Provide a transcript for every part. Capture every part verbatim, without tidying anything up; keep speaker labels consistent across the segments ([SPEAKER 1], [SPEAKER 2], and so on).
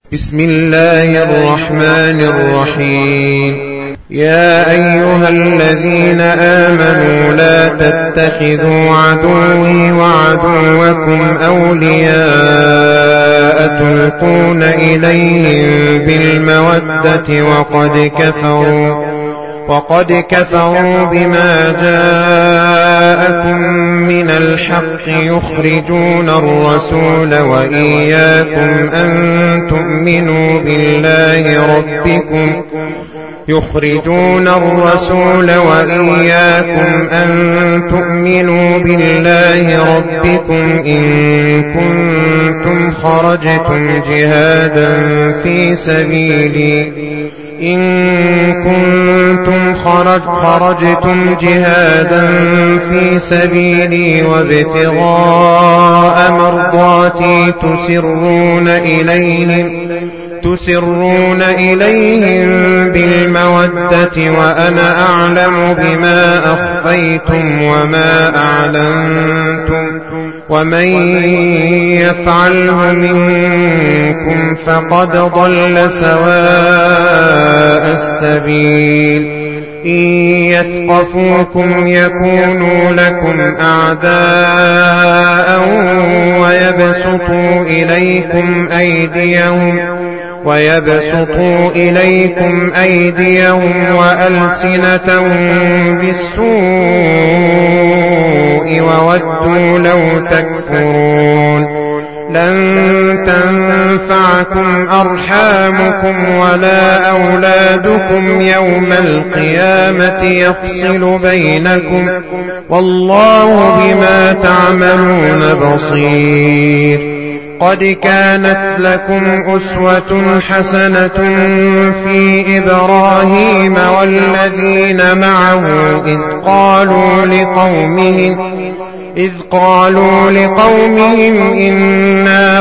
[SPEAKER 1] بسم الله الرحمن الرحيم. يا أيها الذين آمنوا لا تتخذوا عدوي وعدوكم أولياء تلقون إليهم بالمودة وقد كفروا وقد كفروا بما جاءكم من الحق يخرجون الرسول وإياكم أن تؤمنوا بالله ربكم يخرجون الرسول وإياكم أن تؤمنوا بالله ربكم إن كنتم خرجتم جهادا في سبيلي إن كنتم خرج خرجتم جهادا في سبيلي وابتغاء مرضاتي تسرون إليهم تسرون إليهم بالمودة وأنا أعلم بما أخفيتم وما أعلنتم ومن يفعله منكم فقد ضل سواء السبيل. إن يثقفوكم يكونوا لكم أعداء ويبسطوا إليكم أيديهم ويبسطوا إليكم أيديهم وألسنتهم بالسوء وودوا لو تكفرون. لن تنفعكم أرحامكم ولا أولادكم يوم القيامة يفصل بينكم والله بما تعملون بصير. قد كانت لكم أسوة حسنة في إبراهيم والذين معه إذ قالوا لقومهم إذ قالوا لقومهم إنا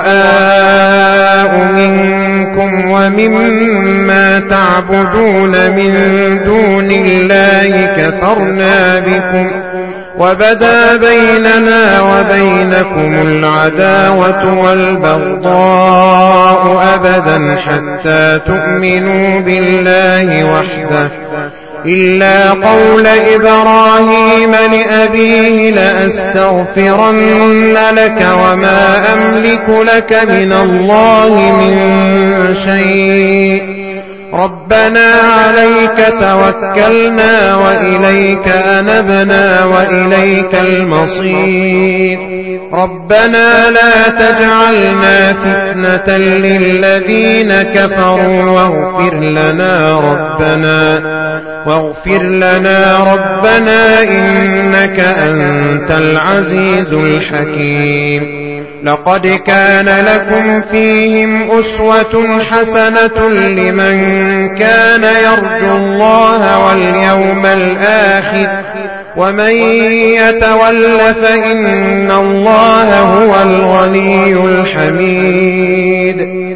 [SPEAKER 1] براء منكم ومما تعبدون من دون الله كفرنا بكم وبدا بيننا وبينكم العداوة والبغضاء أبدا حتى تؤمنوا بالله وحده إلا قول إبراهيم لأبيه لأستغفرن لك وما أملك لك من الله من شيء ربنا عليك توكلنا وإليك أنبنا وإليك المصير. ربنا لا تجعلنا فتنة للذين كفروا واغفر لنا ربنا واغفر لنا ربنا إنك أنت العزيز الحكيم. لقد كان لكم فيهم أسوة حسنة لمن كان يرجو الله واليوم الآخر ومن يتول فإن الله هو الغني الحميد.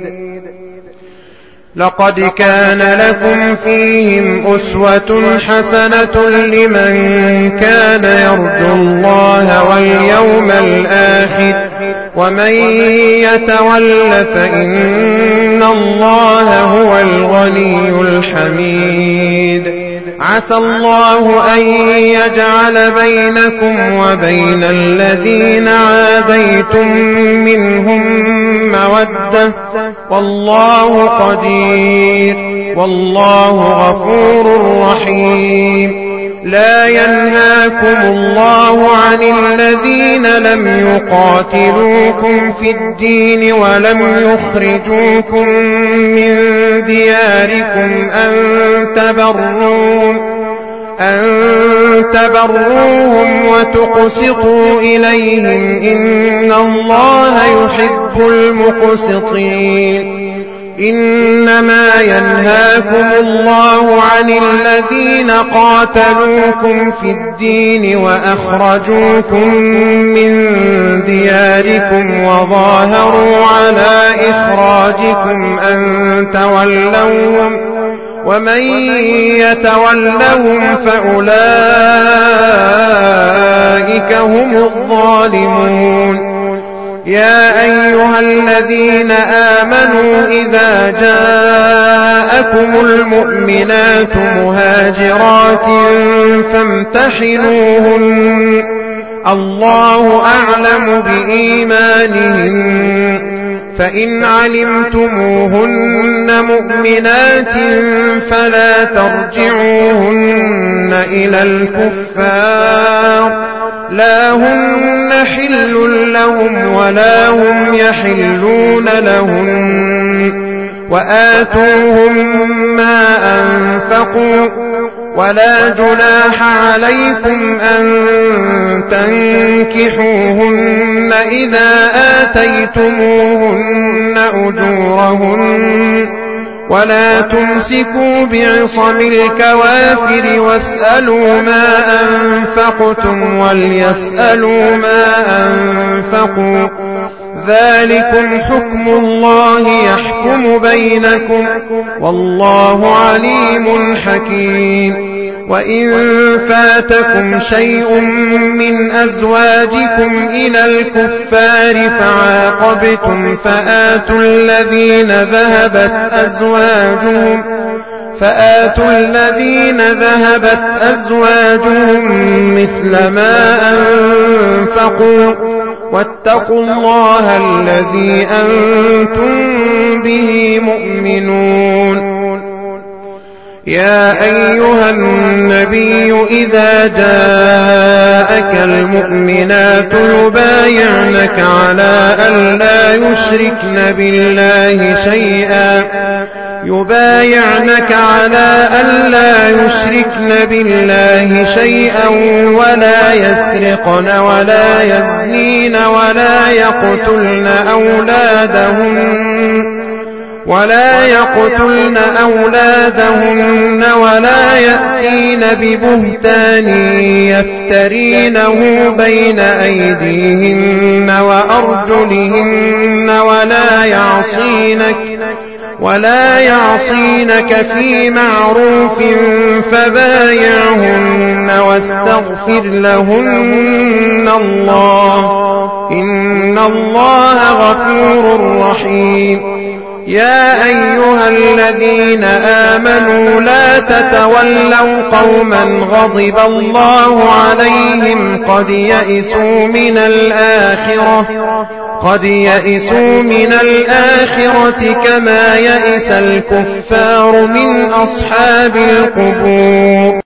[SPEAKER 1] لقد كان لكم فيهم أسوة حسنة لمن كان يرجو الله واليوم الآخر ومن يتول فإن الله هو الغني الحميد. عسى الله أن يجعل بينكم وبين الذين عاديتم منهم مودة والله قدير والله غفور رحيم. لا ينهاكم الله عن الذين لم يقاتلوكم في الدين ولم يخرجوكم من دياركم أن تبروهم أن تبروهم وتقسطوا إليهم إن الله يحب المقسطين. إنما ينهاكم الله عن الذين قاتلوكم في الدين وأخرجوكم من دياركم وظاهروا على إخراجكم أن تولوهم ومن يتولهم فأولئك هم الظالمون. يا أيها الذين آمنوا إذا جاءكم المؤمنات مهاجرات فامتحنوهن الله أعلم بإيمانهن فإن علمتموهن مؤمنات فلا ترجعوهن إلى الكفار لا هن حل لهم ولا هم يحلون لهن وآتوهم ما أنفقوا ولا جناح عليكم أن تنكحوهن إذا آتيتموهن أجورهن ولا تمسكوا بعصم الكوافر واسألوا ما أنفقتم وليسألوا ما أنفقوا ذلكم حكم الله يحكم بينكم والله عليم حكيم وإن فاتكم شيء من أزواجكم إلى الكفار فعاقبتم فآتوا الذين ذهبت أزواجهم فآتوا الذين ذهبت أزواجهم مثل ما أنفقوا واتقوا الله الذي أنتم به مؤمنون يا أيها النبي إذا جاءك المؤمنات يبايعنك على أن لا يشركن بالله شيئا يبايعنك على أن لا يشركن بالله شيئا ولا يسرقن ولا يزنين ولا يقتلن أولادهن ولا يقتلن أولادهن ولا يأتين ببهتان يفترينه بين أيديهن وأرجلهن ولا يعصينك ولا يعصينك في معروف فبايعهن واستغفر لهن الله إن الله غفور رحيم يا أيها الذين آمنوا لا تتولوا قوما غضب الله عليهم قد يئسوا من الآخرة قد يئسوا من الآخرة كما يئس الكفار من أصحاب القبور